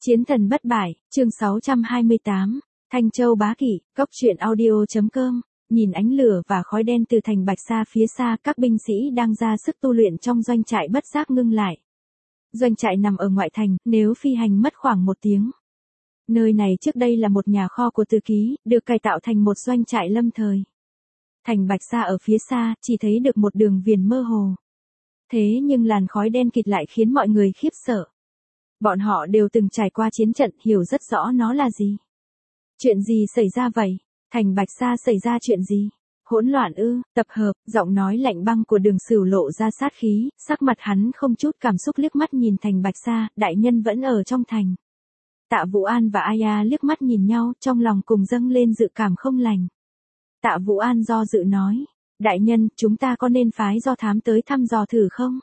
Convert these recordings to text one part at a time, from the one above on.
Chiến thần bất bại, chương 628, Thanh Châu bá kỵ, cốc truyện audio.com. Nhìn ánh lửa và khói đen từ thành Bạch Sa phía xa, các binh sĩ đang ra sức tu luyện trong doanh trại bất giác ngưng lại. Doanh trại nằm ở ngoại thành, nếu phi hành mất khoảng 1 tiếng. Nơi này trước đây là một nhà kho của Từ Ký, được cải tạo thành một doanh trại lâm thời. Thành Bạch Sa ở phía xa, chỉ thấy được một đường viền mơ hồ. Thế nhưng làn khói đen kịt lại khiến mọi người khiếp sợ. Bọn họ đều từng trải qua chiến trận, hiểu rất rõ nó là gì. Chuyện gì xảy ra vậy? Thành Bạch Sa xảy ra chuyện gì? Hỗn loạn ư? Tập hợp, giọng nói lạnh băng của Đường Sửu lộ ra sát khí, sắc mặt hắn không chút cảm xúc liếc mắt nhìn Thành Bạch Sa, đại nhân vẫn ở trong thành. Tạ Vũ An và Aya liếc mắt nhìn nhau, trong lòng cùng dâng lên dự cảm không lành. Tạ Vũ An do dự nói, đại nhân, chúng ta có nên phái do thám tới thăm dò thử không?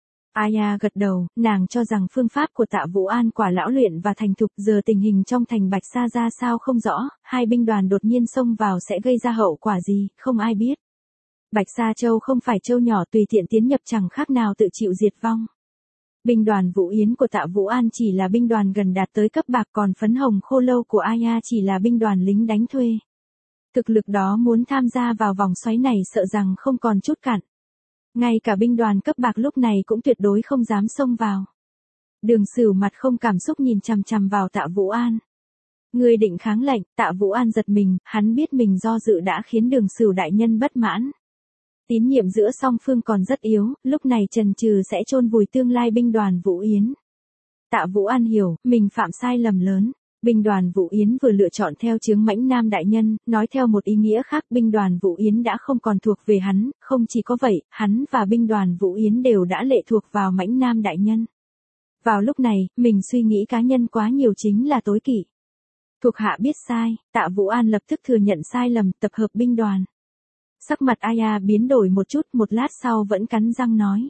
Aya gật đầu, nàng cho rằng phương pháp của Tạ Vũ An quả lão luyện và thành thục, giờ tình hình trong thành Bạch Sa ra sao không rõ, hai binh đoàn đột nhiên xông vào sẽ gây ra hậu quả gì, không ai biết. Bạch Sa Châu không phải châu nhỏ, tùy tiện tiến nhập chẳng khác nào tự chịu diệt vong. Binh đoàn Vũ Yến của Tạ Vũ An chỉ là binh đoàn gần đạt tới cấp bạc, còn phấn hồng khô lâu của Aya chỉ là binh đoàn lính đánh thuê. Thực lực đó muốn tham gia vào vòng xoáy này sợ rằng không còn chút cạn. Ngay cả binh đoàn cấp bạc lúc này cũng tuyệt đối không dám xông vào. Đường Sửu mặt không cảm xúc nhìn chằm chằm vào Tạ Vũ An. Người định kháng lệnh, Tạ Vũ An giật mình, hắn biết mình do dự đã khiến Đường Sửu đại nhân bất mãn. Tín nhiệm giữa song phương còn rất yếu, lúc này chần chừ sẽ chôn vùi tương lai binh đoàn Vũ Yến. Tạ Vũ An hiểu, mình phạm sai lầm lớn. Binh đoàn Vũ Yến vừa lựa chọn theo chướng Mãnh Nam đại nhân, nói theo một ý nghĩa khác, binh đoàn Vũ Yến đã không còn thuộc về hắn, không chỉ có vậy, hắn và binh đoàn Vũ Yến đều đã lệ thuộc vào Mãnh Nam đại nhân. Vào lúc này, mình suy nghĩ cá nhân quá nhiều chính là tối kỵ. Thuộc hạ biết sai, Tạ Vũ An lập tức thừa nhận sai lầm, tập hợp binh đoàn. Sắc mặt Aya biến đổi một chút, một lát sau vẫn cắn răng nói.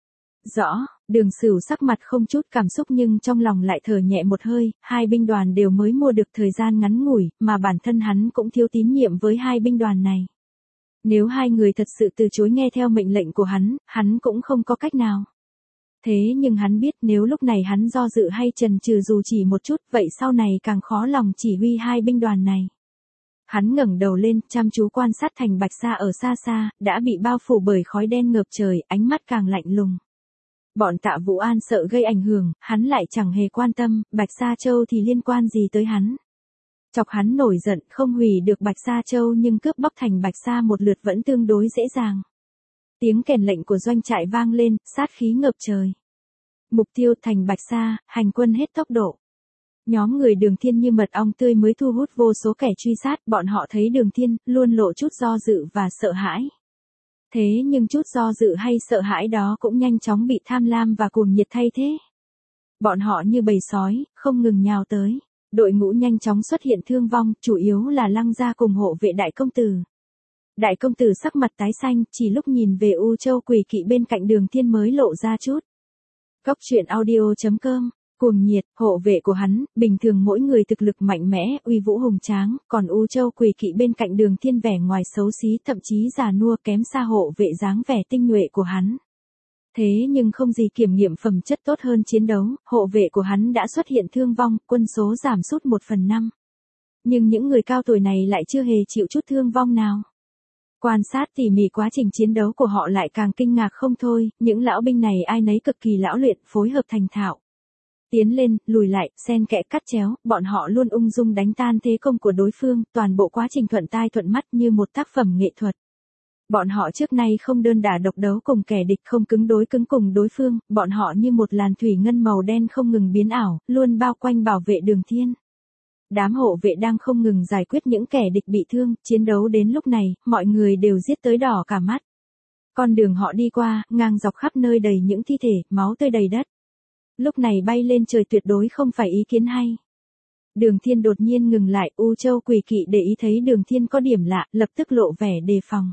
Rõ, Đường Sửu sắc mặt không chút cảm xúc nhưng trong lòng lại thở nhẹ một hơi, hai binh đoàn đều mới mua được thời gian ngắn ngủi, mà bản thân hắn cũng thiếu tín nhiệm với hai binh đoàn này. Nếu hai người thật sự từ chối nghe theo mệnh lệnh của hắn cũng không có cách nào. Thế nhưng hắn biết nếu lúc này hắn do dự hay chần chừ dù chỉ một chút, vậy sau này càng khó lòng chỉ huy hai binh đoàn này. Hắn ngẩng đầu lên, chăm chú quan sát thành Bạch Sa ở xa xa, đã bị bao phủ bởi khói đen ngập trời, ánh mắt càng lạnh lùng. Bọn Tạ Vũ An sợ gây ảnh hưởng, hắn lại chẳng hề quan tâm, Bạch Sa Châu thì liên quan gì tới hắn. Chọc hắn nổi giận, không hủy được Bạch Sa Châu nhưng cướp bóc thành Bạch Sa một lượt vẫn tương đối dễ dàng. Tiếng kèn lệnh của doanh trại vang lên, sát khí ngập trời. Mục tiêu thành Bạch Sa, hành quân hết tốc độ. Nhóm người Đường Thiên như mật ong tươi mới thu hút vô số kẻ truy sát, bọn họ thấy Đường Thiên, luôn lộ chút do dự và sợ hãi. Thế nhưng chút do dự hay sợ hãi đó cũng nhanh chóng bị tham lam và cuồng nhiệt thay thế. Bọn họ như bầy sói, không ngừng nhào tới. Đội ngũ nhanh chóng xuất hiện thương vong, chủ yếu là Lăng gia cùng hộ vệ đại công tử. Đại công tử sắc mặt tái xanh, chỉ lúc nhìn về U Châu Quỷ Kỵ bên cạnh Đường Thiên mới lộ ra chút. Cốc truyện audio.com. Cuồng nhiệt, hộ vệ của hắn, bình thường mỗi người thực lực mạnh mẽ, uy vũ hùng tráng, còn U Châu Quỷ Kỵ bên cạnh Đường Thiên vẻ ngoài xấu xí, thậm chí già nua kém xa hộ vệ dáng vẻ tinh nhuệ của hắn. Thế nhưng không gì kiểm nghiệm phẩm chất tốt hơn chiến đấu, hộ vệ của hắn đã xuất hiện thương vong, quân số giảm sút 1/5. Nhưng những người cao tuổi này lại chưa hề chịu chút thương vong nào. Quan sát tỉ mỉ quá trình chiến đấu của họ lại càng kinh ngạc không thôi, những lão binh này ai nấy cực kỳ lão luyện, phối hợp thành thạo. Tiến lên, lùi lại, xen kẽ cắt chéo, bọn họ luôn ung dung đánh tan thế công của đối phương, toàn bộ quá trình thuận tai thuận mắt như một tác phẩm nghệ thuật. Bọn họ trước nay không đơn đả độc đấu cùng kẻ địch, không cứng đối cứng cùng đối phương, bọn họ như một làn thủy ngân màu đen không ngừng biến ảo, luôn bao quanh bảo vệ Đường Thiên. Đám hộ vệ đang không ngừng giải quyết những kẻ địch bị thương, chiến đấu đến lúc này, mọi người đều giết tới đỏ cả mắt. Con đường họ đi qua, ngang dọc khắp nơi đầy những thi thể, máu tươi đầy đất. Lúc này bay lên trời tuyệt đối không phải ý kiến hay. Đường Thiên đột nhiên ngừng lại, U Châu Quỷ Kỵ để ý thấy Đường Thiên có điểm lạ, lập tức lộ vẻ đề phòng.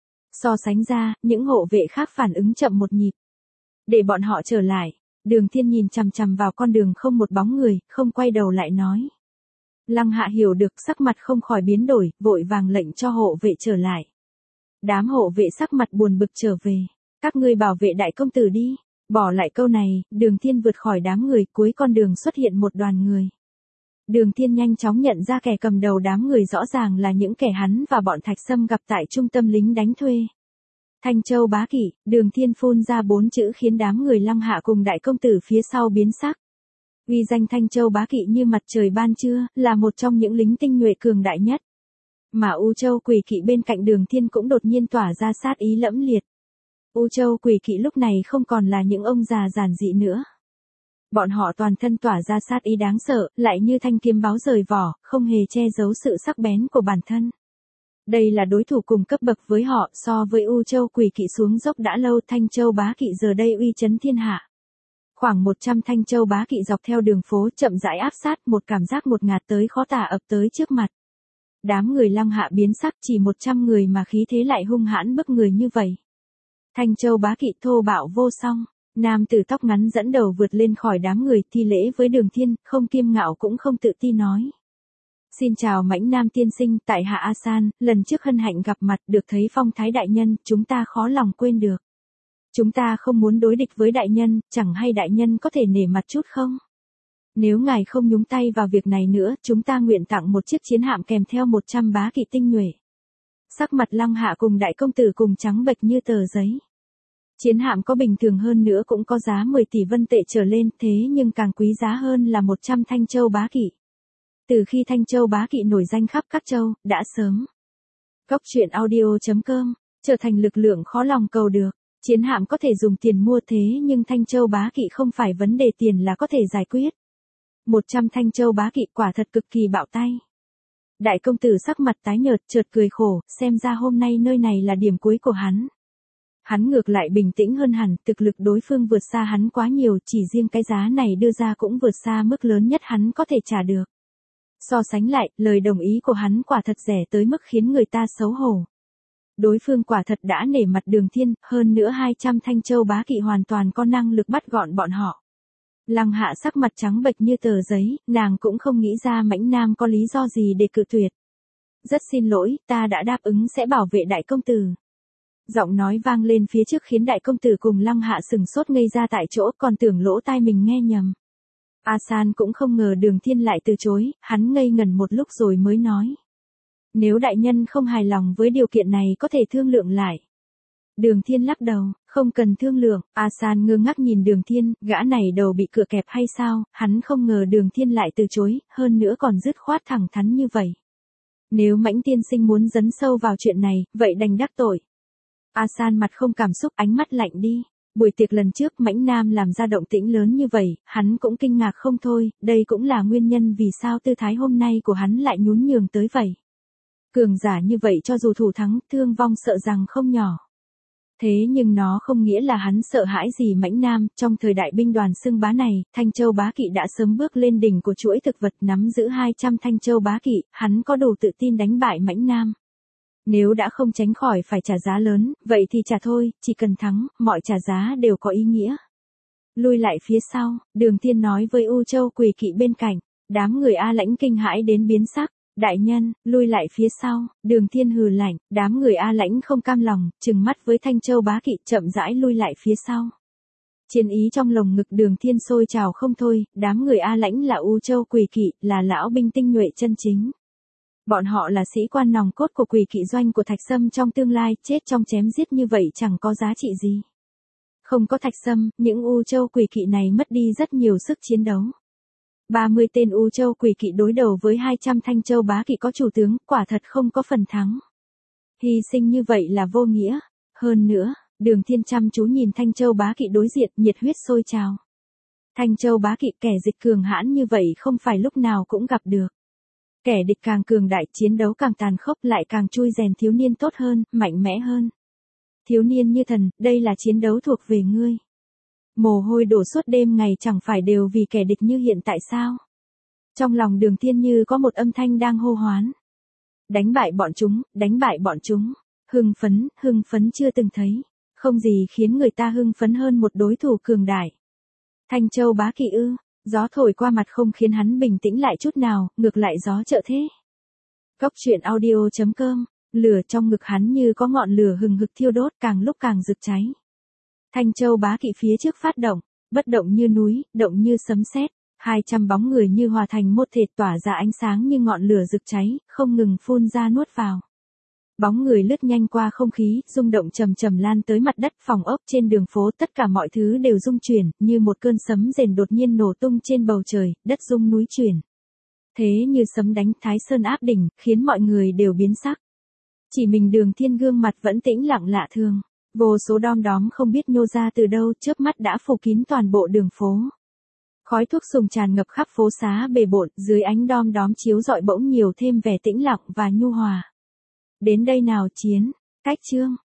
So sánh ra, những hộ vệ khác phản ứng chậm một nhịp. Để bọn họ trở lại, Đường Thiên nhìn chằm chằm vào con đường không một bóng người, không quay đầu lại nói. Lăng Hạ hiểu được, sắc mặt không khỏi biến đổi, vội vàng lệnh cho hộ vệ trở lại. Đám hộ vệ sắc mặt buồn bực trở về. Các ngươi bảo vệ đại công tử đi. Bỏ lại câu này, Đường Thiên vượt khỏi đám người, cuối con đường xuất hiện một đoàn người. Đường Thiên nhanh chóng nhận ra kẻ cầm đầu đám người rõ ràng là những kẻ hắn và bọn Thạch Sâm gặp tại trung tâm lính đánh thuê. Thanh Châu Bá Kỵ, Đường Thiên phun ra 4 chữ khiến đám người Lăng Hạ cùng đại công tử phía sau biến sắc. Uy danh Thanh Châu Bá Kỵ như mặt trời ban trưa, là một trong những lính tinh nhuệ cường đại nhất. Mà U Châu Quỷ Kỵ bên cạnh Đường Thiên cũng đột nhiên tỏa ra sát ý lẫm liệt. U Châu Quỷ Kỵ lúc này không còn là những ông già giản dị nữa. Bọn họ toàn thân tỏa ra sát ý đáng sợ, lại như thanh kiếm báo rời vỏ, không hề che giấu sự sắc bén của bản thân. Đây là đối thủ cùng cấp bậc với họ, so với U Châu Quỷ Kỵ xuống dốc đã lâu, Thanh Châu Bá Kỵ giờ đây uy chấn thiên hạ. Khoảng 100 Thanh Châu Bá Kỵ dọc theo đường phố chậm rãi áp sát, một cảm giác ngột ngạt tới khó tả ập tới trước mặt. Đám người Lăng Hạ biến sắc, chỉ 100 người mà khí thế lại hung hãn bức người như vậy. Thanh Châu Bá Kỵ thô bạo vô song, nam tử tóc ngắn dẫn đầu vượt lên khỏi đám người, thi lễ với Đường Thiên, không kiêu ngạo cũng không tự ti nói. Xin chào Mãnh Nam tiên sinh, tại hạ A San, lần trước hân hạnh gặp mặt, được thấy phong thái đại nhân, chúng ta khó lòng quên được. Chúng ta không muốn đối địch với đại nhân, chẳng hay đại nhân có thể nể mặt chút không? Nếu ngài không nhúng tay vào việc này nữa, chúng ta nguyện tặng một chiếc chiến hạm kèm theo 100 bá kỵ tinh nhuệ. Sắc mặt Lăng Hạ cùng đại công tử cùng trắng bệch như tờ giấy. Chiến hạm có bình thường hơn nữa cũng có giá 10 tỷ vân tệ trở lên, thế nhưng càng quý giá hơn là 100 Thanh Châu Bá Kỵ. Từ khi Thanh Châu Bá Kỵ nổi danh khắp các châu, đã sớm. Góc truyện audio.com, trở thành lực lượng khó lòng cầu được. Chiến hạm có thể dùng tiền mua thế nhưng Thanh Châu Bá Kỵ không phải vấn đề tiền là có thể giải quyết. 100 Thanh Châu Bá Kỵ quả thật cực kỳ bạo tay. Đại công tử sắc mặt tái nhợt chợt cười khổ, xem ra hôm nay nơi này là điểm cuối của hắn. Hắn ngược lại bình tĩnh hơn hẳn, thực lực đối phương vượt xa hắn quá nhiều, chỉ riêng cái giá này đưa ra cũng vượt xa mức lớn nhất hắn có thể trả được. So sánh lại, lời đồng ý của hắn quả thật rẻ tới mức khiến người ta xấu hổ. Đối phương quả thật đã nể mặt Đường Thiên, hơn nữa 200 Thanh Châu Bá Kỵ hoàn toàn có năng lực bắt gọn bọn họ. Lăng Hạ sắc mặt trắng bệch như tờ giấy, nàng cũng không nghĩ ra Mãnh Nam có lý do gì để cự tuyệt. Rất xin lỗi, ta đã đáp ứng sẽ bảo vệ đại công tử. Giọng nói vang lên phía trước khiến đại công tử cùng Lăng Hạ sừng sốt ngây ra tại chỗ, còn tưởng lỗ tai mình nghe nhầm. A San cũng không ngờ Đường Thiên lại từ chối, hắn ngây ngẩn một lúc rồi mới nói. Nếu đại nhân không hài lòng với điều kiện này có thể thương lượng lại. Đường Thiên lắc đầu, không cần thương lượng. A San ngơ ngác nhìn Đường Thiên, gã này đầu bị cựa kẹp hay sao, hắn không ngờ Đường Thiên lại từ chối, hơn nữa còn dứt khoát thẳng thắn như vậy. Nếu Mãnh tiên sinh muốn dấn sâu vào chuyện này, vậy đành đắc tội. A San mặt không cảm xúc, ánh mắt lạnh đi. Buổi tiệc lần trước Mãnh Nam làm ra động tĩnh lớn như vậy, hắn cũng kinh ngạc không thôi, đây cũng là nguyên nhân vì sao tư thái hôm nay của hắn lại nhún nhường tới vậy. Cường giả như vậy cho dù thủ thắng, thương vong sợ rằng không nhỏ. Thế nhưng nó không nghĩa là hắn sợ hãi gì Mãnh Nam, trong thời đại binh đoàn xưng bá này, Thanh Châu Bá Kỵ đã sớm bước lên đỉnh của chuỗi thực vật, nắm giữ 200 Thanh Châu Bá Kỵ, hắn có đủ tự tin đánh bại Mãnh Nam. Nếu đã không tránh khỏi phải trả giá lớn, vậy thì trả thôi, chỉ cần thắng, mọi trả giá đều có ý nghĩa. Lui lại phía sau, Đường Thiên nói với U Châu Quỷ Kỵ bên cạnh, đám người A Lãnh kinh hãi đến biến sắc. Đại nhân, lui lại phía sau, Đường Thiên hừ lạnh, đám người A Lãnh không cam lòng, trừng mắt với Thanh Châu Bá Kỵ chậm rãi lui lại phía sau. Chiến ý trong lồng ngực Đường Thiên sôi trào không thôi, đám người A Lãnh là U Châu Quỷ Kỵ, là lão binh tinh nhuệ chân chính. Bọn họ là sĩ quan nòng cốt của Quỷ Kỵ doanh của Thạch Sâm trong tương lai, chết trong chém giết như vậy chẳng có giá trị gì. Không có Thạch Sâm, những U Châu Quỷ Kỵ này mất đi rất nhiều sức chiến đấu. 30 tên U Châu Quỷ Kỵ đối đầu với 200 Thanh Châu Bá Kỵ có chủ tướng, quả thật không có phần thắng. Hy sinh như vậy là vô nghĩa. Hơn nữa, Đường Thiên chăm chú nhìn Thanh Châu Bá Kỵ đối diện, nhiệt huyết sôi trào. Thanh Châu Bá Kỵ kẻ dịch cường hãn như vậy không phải lúc nào cũng gặp được. Kẻ địch càng cường đại, chiến đấu càng tàn khốc, lại càng chui rèn thiếu niên tốt hơn, mạnh mẽ hơn. Thiếu niên như thần, đây là chiến đấu thuộc về ngươi. Mồ hôi đổ suốt đêm ngày chẳng phải đều vì kẻ địch như hiện tại sao? Trong lòng Đường Thiên như có một âm thanh đang hô hoán. Đánh bại bọn chúng, đánh bại bọn chúng. Hưng phấn chưa từng thấy. Không gì khiến người ta hưng phấn hơn một đối thủ cường đại. Thanh Châu Bá Kỵ ư? Gió thổi qua mặt không khiến hắn bình tĩnh lại chút nào, ngược lại gió trợ thế. Góc truyện audio.com, lửa trong ngực hắn như có ngọn lửa hừng hực thiêu đốt, càng lúc càng rực cháy. Thanh Châu Bá Kỵ phía trước phát động, bất động như núi, động như sấm sét. 200 bóng người như hòa thành một thể tỏa ra ánh sáng như ngọn lửa rực cháy, không ngừng phun ra nuốt vào. Bóng người lướt nhanh qua không khí, rung động trầm trầm lan tới mặt đất, phòng ốc trên đường phố, tất cả mọi thứ đều rung chuyển, như một cơn sấm rền đột nhiên nổ tung trên bầu trời, đất rung núi chuyển. Thế như sấm đánh Thái Sơn áp đỉnh, khiến mọi người đều biến sắc. Chỉ mình Đường Thiên gương mặt vẫn tĩnh lặng lạ thường. Vô số đom đóm không biết nhô ra từ đâu, chớp mắt đã phủ kín toàn bộ đường phố. Khói thuốc sùng tràn ngập khắp phố xá bề bộn, dưới ánh đom đóm chiếu rọi bỗng nhiều thêm vẻ tĩnh lặng và nhu hòa. Đến đây nào chiến, cách chương.